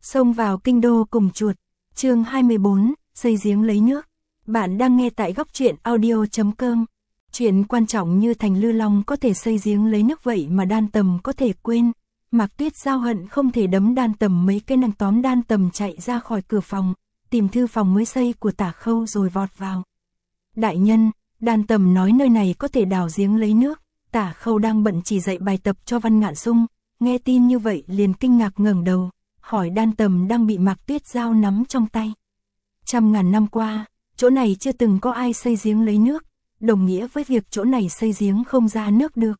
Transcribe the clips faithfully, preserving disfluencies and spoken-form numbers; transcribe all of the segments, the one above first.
Xông vào kinh đô cùng chuột. Chương hai mươi bốn, xây giếng lấy nước. Bạn đang nghe tại góc truyện audio chấm com. Chuyện quan trọng như Thành Lư Long có thể xây giếng lấy nước vậy mà Đan Tầm có thể quên. Mạc Tuyết Giao hận không thể đấm Đan Tầm mấy cái, nàng tóm Đan Tầm chạy ra khỏi cửa phòng, tìm thư phòng mới xây của Tả Khâu rồi vọt vào. Đại nhân, Đan Tầm nói nơi này có thể đào giếng lấy nước. Tả Khâu đang bận chỉ dạy bài tập cho Văn Ngạn Sung, nghe tin như vậy liền kinh ngạc ngẩng đầu, hỏi Đan Tầm đang bị Mạc Tuyết Giao nắm trong tay. Trăm ngàn năm qua, chỗ này chưa từng có ai xây giếng lấy nước, đồng nghĩa với việc chỗ này xây giếng không ra nước được.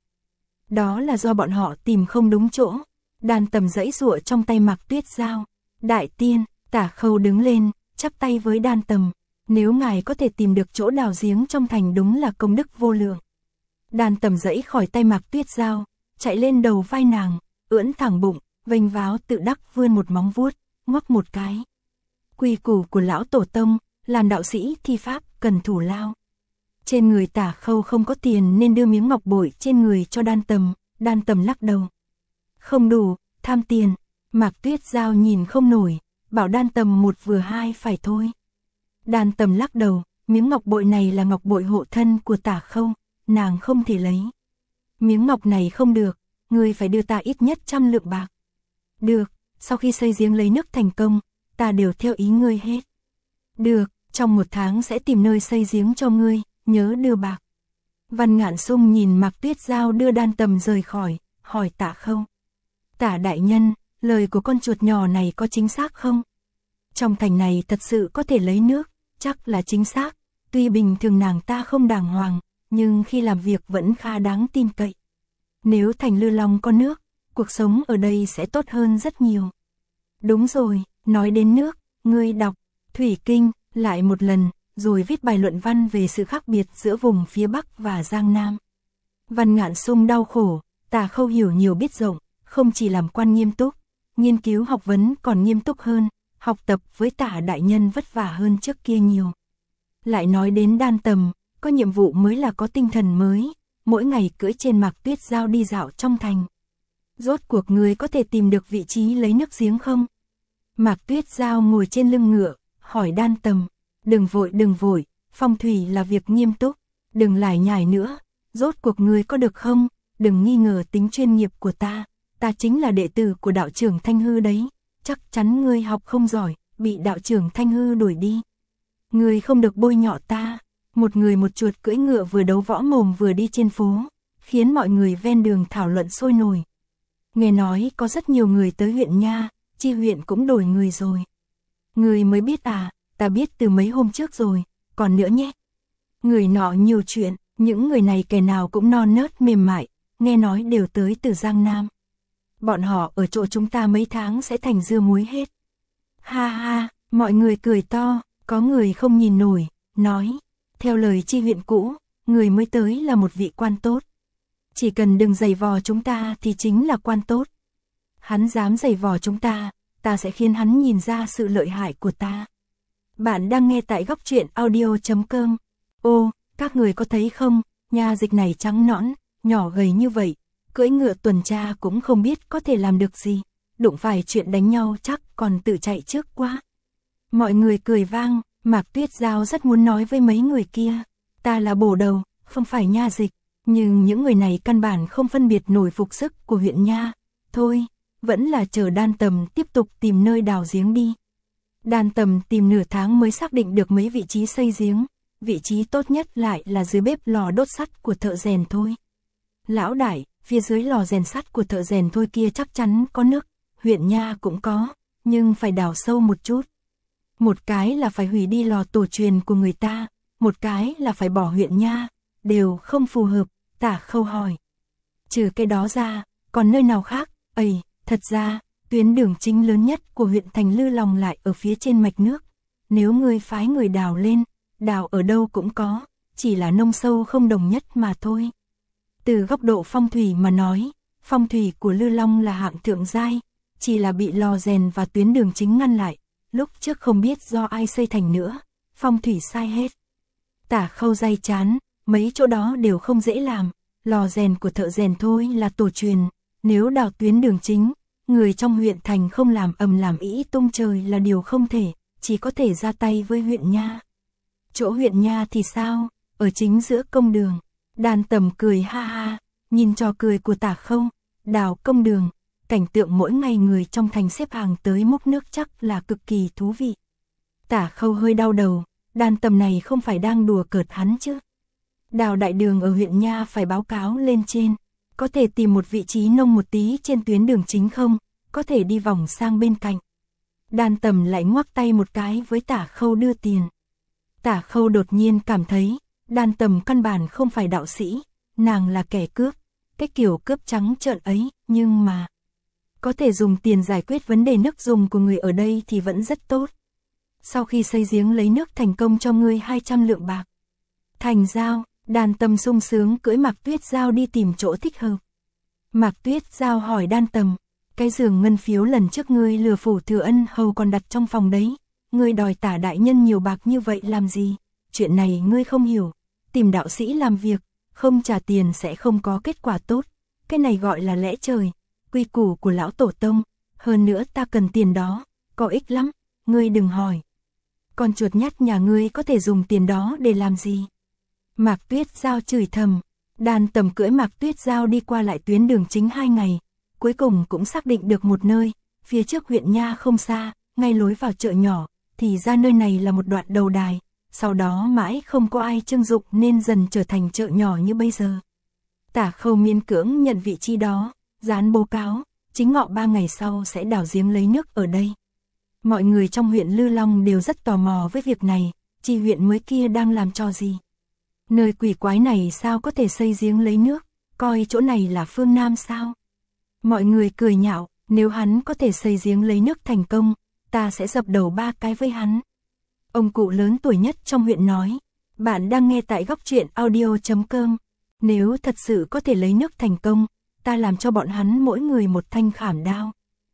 Đó là do bọn họ tìm không đúng chỗ. Đan Tầm giãy giụa trong tay Mạc Tuyết Giao. Đại tiên, Tả Khâu đứng lên, chắp tay với Đan Tầm. Nếu ngài có thể tìm được chỗ đào giếng trong thành đúng là công đức vô lượng. Đan Tầm giãy khỏi tay Mạc Tuyết Giao, chạy lên đầu vai nàng, ưỡn thẳng bụng, vênh váo tự đắc vươn một móng vuốt, ngoắc một cái. Quy củ của lão tổ tông, làm đạo sĩ thi pháp cần thủ lao. Trên người Tả Khâu không có tiền nên đưa miếng ngọc bội trên người cho Đan Tầm. Đan Tầm lắc đầu. Không đủ, tham tiền. Mạc Tuyết Giao nhìn không nổi, bảo Đan Tầm một vừa hai phải thôi. Đan Tầm lắc đầu, miếng ngọc bội này là ngọc bội hộ thân của Tả Khâu, nàng không thể lấy. Miếng ngọc này không được, ngươi phải đưa ta ít nhất trăm lượng bạc. Được, sau khi xây giếng lấy nước thành công, ta đều theo ý ngươi hết. Được, trong một tháng sẽ tìm nơi xây giếng cho ngươi, nhớ đưa bạc. Văn Ngạn Sung nhìn Mạc Tuyết Giao đưa Đan Tầm rời khỏi, hỏi Tả Khâu. Tả đại nhân, lời của con chuột nhỏ này có chính xác không? Trong thành này thật sự có thể lấy nước, chắc là chính xác. Tuy bình thường nàng ta không đàng hoàng, nhưng khi làm việc vẫn khá đáng tin cậy. Nếu Thành Lư Long có nước, cuộc sống ở đây sẽ tốt hơn rất nhiều. Đúng rồi, nói đến nước, ngươi đọc Thủy Kinh lại một lần, rồi viết bài luận văn về sự khác biệt giữa vùng phía Bắc và Giang Nam. Văn Ngạn Sung đau khổ, Tả Khâu hiểu nhiều biết rộng, không chỉ làm quan nghiêm túc, nghiên cứu học vấn còn nghiêm túc hơn, học tập với Tả đại nhân vất vả hơn trước kia nhiều. Lại nói đến Đan Tầm, có nhiệm vụ mới là có tinh thần mới, mỗi ngày cưỡi trên Mạc Tuyết Giao đi dạo trong thành. Rốt cuộc người có thể tìm được vị trí lấy nước giếng không? Mạc Tuyết Giao ngồi trên lưng ngựa, hỏi Đan Tầm. Đừng vội đừng vội, phong thủy là việc nghiêm túc, đừng lải nhải nữa, rốt cuộc người có được không? Đừng nghi ngờ tính chuyên nghiệp của ta, ta chính là đệ tử của đạo trưởng Thanh Hư đấy, chắc chắn ngươi học không giỏi, bị đạo trưởng Thanh Hư đuổi đi. Ngươi không được bôi nhọ ta. Một người một chuột cưỡi ngựa vừa đấu võ mồm vừa đi trên phố, khiến mọi người ven đường thảo luận sôi nổi. Nghe nói có rất nhiều người tới huyện nha, chi huyện cũng đổi người rồi. Người mới biết à, ta biết từ mấy hôm trước rồi, còn nữa nhé. Người nọ nhiều chuyện, những người này kẻ nào cũng non nớt mềm mại, nghe nói đều tới từ Giang Nam. Bọn họ ở chỗ chúng ta mấy tháng sẽ thành dưa muối hết. Ha ha, mọi người cười to, có người không nhìn nổi, nói. Theo lời chi huyện cũ, người mới tới là một vị quan tốt. Chỉ cần đừng giày vò chúng ta thì chính là quan tốt. Hắn dám giày vò chúng ta, ta sẽ khiến hắn nhìn ra sự lợi hại của ta. Bạn đang nghe tại góc truyện audio chấm com. Ô, các người có thấy không, nha dịch này trắng nõn, nhỏ gầy như vậy, cưỡi ngựa tuần tra cũng không biết có thể làm được gì. Đụng phải chuyện đánh nhau chắc còn tự chạy trước quá. Mọi người cười vang. Mạc Tuyết Giao rất muốn nói với mấy người kia, ta là bổ đầu, không phải nha dịch, nhưng những người này căn bản không phân biệt nổi phục sức của huyện nha. Thôi, vẫn là chờ Đan Tầm tiếp tục tìm nơi đào giếng đi. Đan Tầm tìm nửa tháng mới xác định được mấy vị trí xây giếng, vị trí tốt nhất lại là dưới bếp lò đốt sắt của thợ rèn thôi. Lão đại, phía dưới lò rèn sắt của thợ rèn thôi kia chắc chắn có nước, huyện nha cũng có, nhưng phải đào sâu một chút. Một cái là phải hủy đi lò tổ truyền của người ta, một cái là phải bỏ huyện nha, đều không phù hợp. Tả Khâu hỏi. Trừ cái đó ra, còn nơi nào khác? Ây, thật ra, tuyến đường chính lớn nhất của huyện Thành Lư Long lại ở phía trên mạch nước. Nếu ngươi phái người đào lên, đào ở đâu cũng có, chỉ là nông sâu không đồng nhất mà thôi. Từ góc độ phong thủy mà nói, phong thủy của Lư Long là hạng thượng giai, chỉ là bị lò rèn và tuyến đường chính ngăn lại. Lúc trước không biết do ai xây thành nữa, phong thủy sai hết. Tả Khâu day chán, mấy chỗ đó đều không dễ làm, lò rèn của thợ rèn thôi là tổ truyền, nếu đào tuyến đường chính, người trong huyện thành không làm ầm làm ĩ tung trời là điều không thể, chỉ có thể ra tay với huyện nha. Chỗ huyện nha thì sao, ở chính giữa công đường. Đàn Tầm cười ha ha, nhìn trò cười của Tả Khâu, Đào công đường, cảnh tượng mỗi ngày người trong thành xếp hàng tới múc nước chắc là cực kỳ thú vị. Tả Khâu hơi đau đầu, Đàn Tầm này không phải đang đùa cợt hắn chứ. Đào đại đường ở huyện nha phải báo cáo lên trên, có thể tìm một vị trí nông một tí trên tuyến đường chính không, có thể đi vòng sang bên cạnh. Đàn Tầm lại ngoắc tay một cái với Tả Khâu đưa tiền. Tả Khâu đột nhiên cảm thấy, Đàn Tầm căn bản không phải đạo sĩ, nàng là kẻ cướp, cái kiểu cướp trắng trợn ấy, nhưng mà có thể dùng tiền giải quyết vấn đề nước dùng của người ở đây thì vẫn rất tốt. Sau khi xây giếng lấy nước thành công cho ngươi hai trăm lượng bạc. Thành giao, Đàn Tầm sung sướng cưỡi Mạc Tuyết Giao đi tìm chỗ thích hợp. Mạc Tuyết Giao hỏi Đàn Tầm, cái giường ngân phiếu lần trước ngươi lừa phủ thừa ân hầu còn đặt trong phòng đấy, ngươi đòi Tả đại nhân nhiều bạc như vậy làm gì? Chuyện này ngươi không hiểu, tìm đạo sĩ làm việc, không trả tiền sẽ không có kết quả tốt, cái này gọi là lẽ trời, quy củ của lão tổ tông, hơn nữa ta cần tiền đó, có ích lắm, ngươi đừng hỏi. Con chuột nhắt nhà ngươi có thể dùng tiền đó để làm gì? Mạc Tuyết Giao chửi thầm. Đàn Tầm cưỡi Mạc Tuyết Giao đi qua lại tuyến đường chính hai ngày, cuối cùng cũng xác định được một nơi, phía trước huyện nha không xa, ngay lối vào chợ nhỏ, thì ra nơi này là một đoạn đầu đài, sau đó mãi không có ai trưng dụng nên dần trở thành chợ nhỏ như bây giờ. Tả Khâu miễn cưỡng nhận vị trí đó, dán bố cáo, chính ngọ ba ngày sau sẽ đào giếng lấy nước ở đây. Mọi người trong huyện Lư Long đều rất tò mò với việc này, chi huyện mới kia đang làm trò gì. Nơi quỷ quái này sao có thể xây giếng lấy nước, coi chỗ này là phương Nam sao? Mọi người cười nhạo, nếu hắn có thể xây giếng lấy nước thành công, ta sẽ dập đầu ba cái với hắn. Ông cụ lớn tuổi nhất trong huyện nói, bạn đang nghe tại góc truyện audio chấm com, nếu thật sự có thể lấy nước thành công, ta làm cho bọn hắn mỗi người một thanh khảm đao.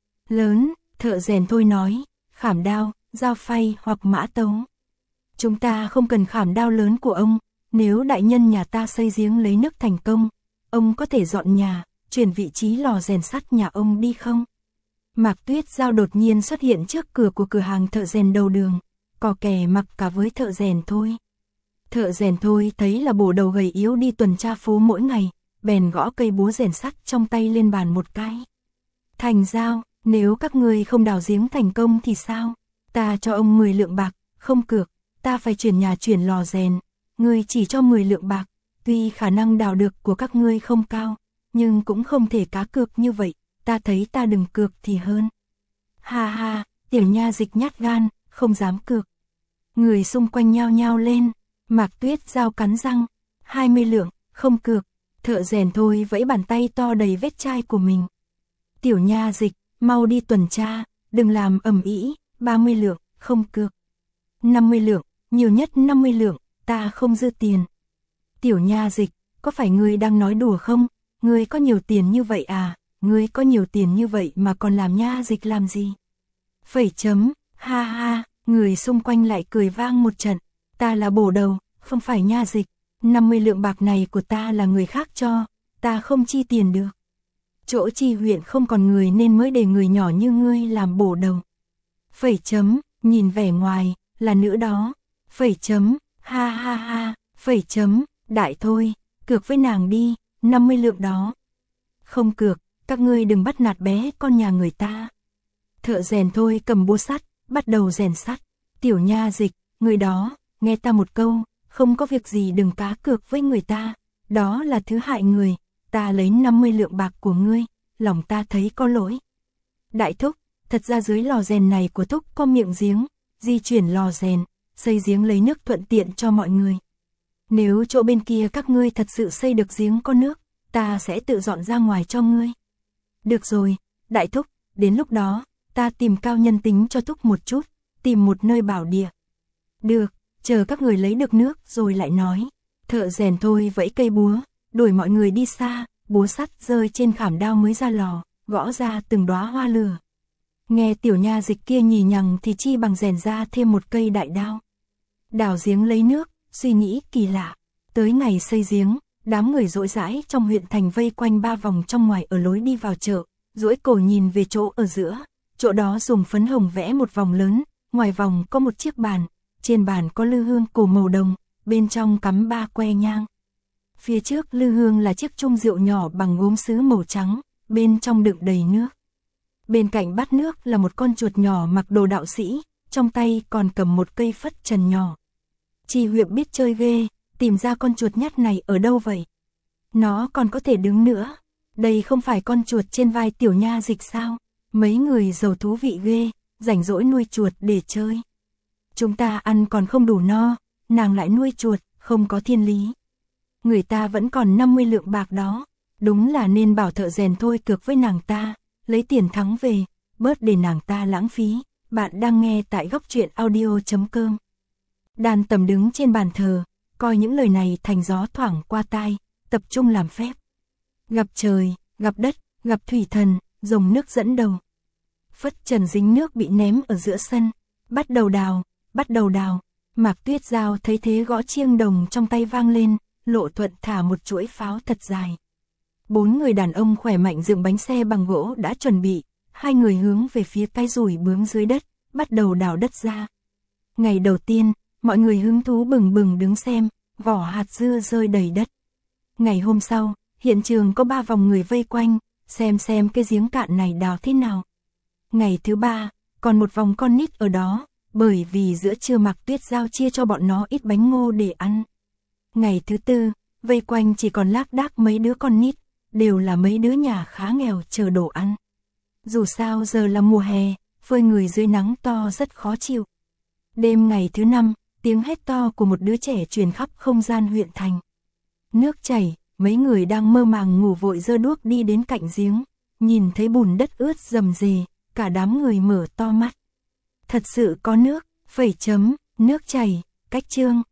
Lớn, thợ rèn thôi nói, khảm đao, dao phay hoặc mã tấu. Chúng ta không cần khảm đao lớn của ông, nếu đại nhân nhà ta xây giếng lấy nước thành công, ông có thể dọn nhà, chuyển vị trí lò rèn sắt nhà ông đi không? Mạc Tuyết Giao đột nhiên xuất hiện trước cửa của cửa hàng thợ rèn đầu đường, cò kè mặc cả với thợ rèn thôi. Thợ rèn thôi thấy là bổ đầu gầy yếu đi tuần tra phố mỗi ngày, bèn gõ cây búa rèn sắt trong tay lên bàn một cái. Thành giao, nếu các ngươi không đào giếng thành công thì sao? Ta cho ông mười lượng bạc, không cược, ta phải chuyển nhà chuyển lò rèn, ngươi chỉ cho mười lượng bạc, tuy khả năng đào được của các ngươi không cao, nhưng cũng không thể cá cược như vậy, ta thấy ta đừng cược thì hơn. Ha ha, tiểu nha dịch nhát gan, không dám cược. Người xung quanh nhao nhao lên, Mạc Tuyết Giao cắn răng, hai mươi lượng, không cược, thợ rèn thôi vẫy bàn tay to đầy vết chai của mình. Tiểu nha dịch, mau đi tuần tra, đừng làm ầm ĩ, ba mươi lượng, không cược. năm mươi lượng, nhiều nhất năm mươi lượng, ta không dư tiền. Tiểu nha dịch, có phải ngươi đang nói đùa không? Ngươi có nhiều tiền như vậy à? Ngươi có nhiều tiền như vậy mà còn làm nha dịch làm gì? Phẩy chấm, ha ha, người xung quanh lại cười vang một trận. Ta là bổ đầu, không phải nha dịch. năm mươi lượng bạc này của ta là người khác cho, ta không chi tiền được. Chỗ chi huyện không còn người nên mới để người nhỏ như ngươi làm bổ đầu. Phẩy chấm, nhìn vẻ ngoài, là nữ đó. Phẩy chấm, ha ha ha, phẩy chấm, đại thôi, cược với nàng đi, năm mươi lượng đó. Không cược, các ngươi đừng bắt nạt bé con nhà người ta. Thợ rèn thôi cầm búa sắt, bắt đầu rèn sắt. Tiểu nha dịch, người đó, nghe ta một câu, không có việc gì đừng cá cược với người ta, đó là thứ hại người, ta lấy năm mươi lượng bạc của ngươi, lòng ta thấy có lỗi. Đại thúc, thật ra dưới lò rèn này của thúc có miệng giếng, di chuyển lò rèn, xây giếng lấy nước thuận tiện cho mọi người. Nếu chỗ bên kia các ngươi thật sự xây được giếng có nước, ta sẽ tự dọn ra ngoài cho ngươi. Được rồi, đại thúc, đến lúc đó, ta tìm cao nhân tính cho thúc một chút, tìm một nơi bảo địa. Được, chờ các người lấy được nước rồi lại nói. Thợ rèn thôi vẫy cây búa, đuổi mọi người đi xa, búa sắt rơi trên khảm đao mới ra lò, gõ ra từng đóa hoa lửa. Nghe tiểu nha dịch kia nhì nhằng thì chi bằng rèn ra thêm một cây đại đao. Đào giếng lấy nước, suy nghĩ kỳ lạ. Tới ngày xây giếng, đám người rỗi rãi trong huyện thành vây quanh ba vòng trong ngoài ở lối đi vào chợ, duỗi cổ nhìn về chỗ ở giữa, chỗ đó dùng phấn hồng vẽ một vòng lớn, ngoài vòng có một chiếc bàn, trên bàn có lư hương cổ màu đồng, bên trong cắm ba que nhang. Phía trước lư hương là chiếc chung rượu nhỏ bằng gốm sứ màu trắng, bên trong đựng đầy nước. Bên cạnh bát nước là một con chuột nhỏ mặc đồ đạo sĩ, trong tay còn cầm một cây phất trần nhỏ. Chi Huyệp biết chơi ghê, tìm ra con chuột nhắt này ở đâu vậy? Nó còn có thể đứng nữa. Đây không phải con chuột trên vai Tiểu Nha Dịch sao? Mấy người giàu thú vị ghê, rảnh rỗi nuôi chuột để chơi. Chúng ta ăn còn không đủ no, nàng lại nuôi chuột, không có thiên lý. Người ta vẫn còn năm mươi lượng bạc đó, đúng là nên bảo thợ rèn thôi cược với nàng ta, lấy tiền thắng về, bớt để nàng ta lãng phí. Bạn đang nghe tại góc truyện audio chấm com. Đàn Tầm đứng trên bàn thờ, coi những lời này thành gió thoảng qua tai, tập trung làm phép. Gặp trời, gặp đất, gặp thủy thần, dòng nước dẫn đầu. Phất trần dính nước bị ném ở giữa sân, bắt đầu đào, bắt đầu đào. Mạc Tuyết Giao thấy thế gõ chiêng đồng trong tay vang lên, Lộ Thuận thả một chuỗi pháo thật dài. Bốn người đàn ông khỏe mạnh dựng bánh xe bằng gỗ đã chuẩn bị, hai người hướng về phía cái rùi bướm dưới đất, bắt đầu đào đất ra. Ngày đầu tiên, mọi người hứng thú bừng bừng đứng xem, vỏ hạt dưa rơi đầy đất. Ngày hôm sau, hiện trường có ba vòng người vây quanh, xem xem cái giếng cạn này đào thế nào. Ngày thứ ba, còn một vòng con nít ở đó, bởi vì giữa trưa Mạc Tuyết Giao chia cho bọn nó ít bánh ngô để ăn. Ngày thứ tư, vây quanh chỉ còn lác đác mấy đứa con nít, đều là mấy đứa nhà khá nghèo chờ đồ ăn. Dù sao giờ là mùa hè, phơi người dưới nắng to rất khó chịu. Đêm ngày thứ năm, tiếng hét to của một đứa trẻ truyền khắp không gian huyện thành. Nước chảy, mấy người đang mơ màng ngủ vội giơ đuốc đi đến cạnh giếng, nhìn thấy bùn đất ướt rầm rề, cả đám người mở to mắt. Thật sự có nước, phẩy chấm, nước chảy, cách chương.